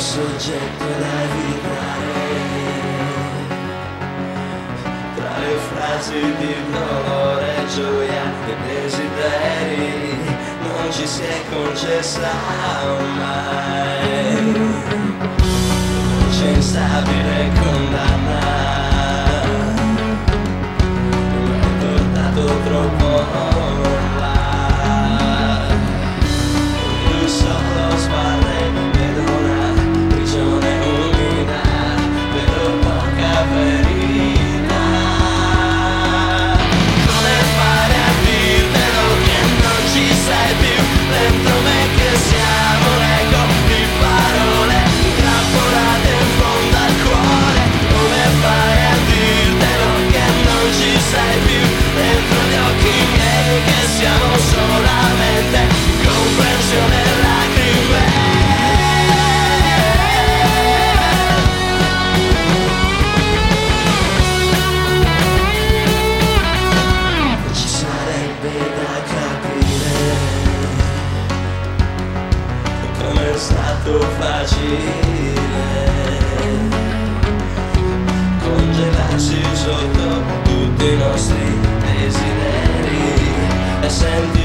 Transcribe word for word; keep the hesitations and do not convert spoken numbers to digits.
soggetto da evitare. Tra le frasi di dolore, gioia e desideri non ci si è concessa mai. C'è instabile condanna, mi hai portato troppo là. Io solo sbarre, vedo una prigione umida, vedo poca verità. Come fare a dirtelo che non ci sei più dentro me, che siamo l'eco di parole intrappolate in fondo al cuore. Come fare a dirtelo che non ci sei più dentro gli occhi miei, che siamo solamente comprensione e lacrime. Ci sarebbe da capire come è stato facile congelarsi sotto tutti i nostri desideri e senti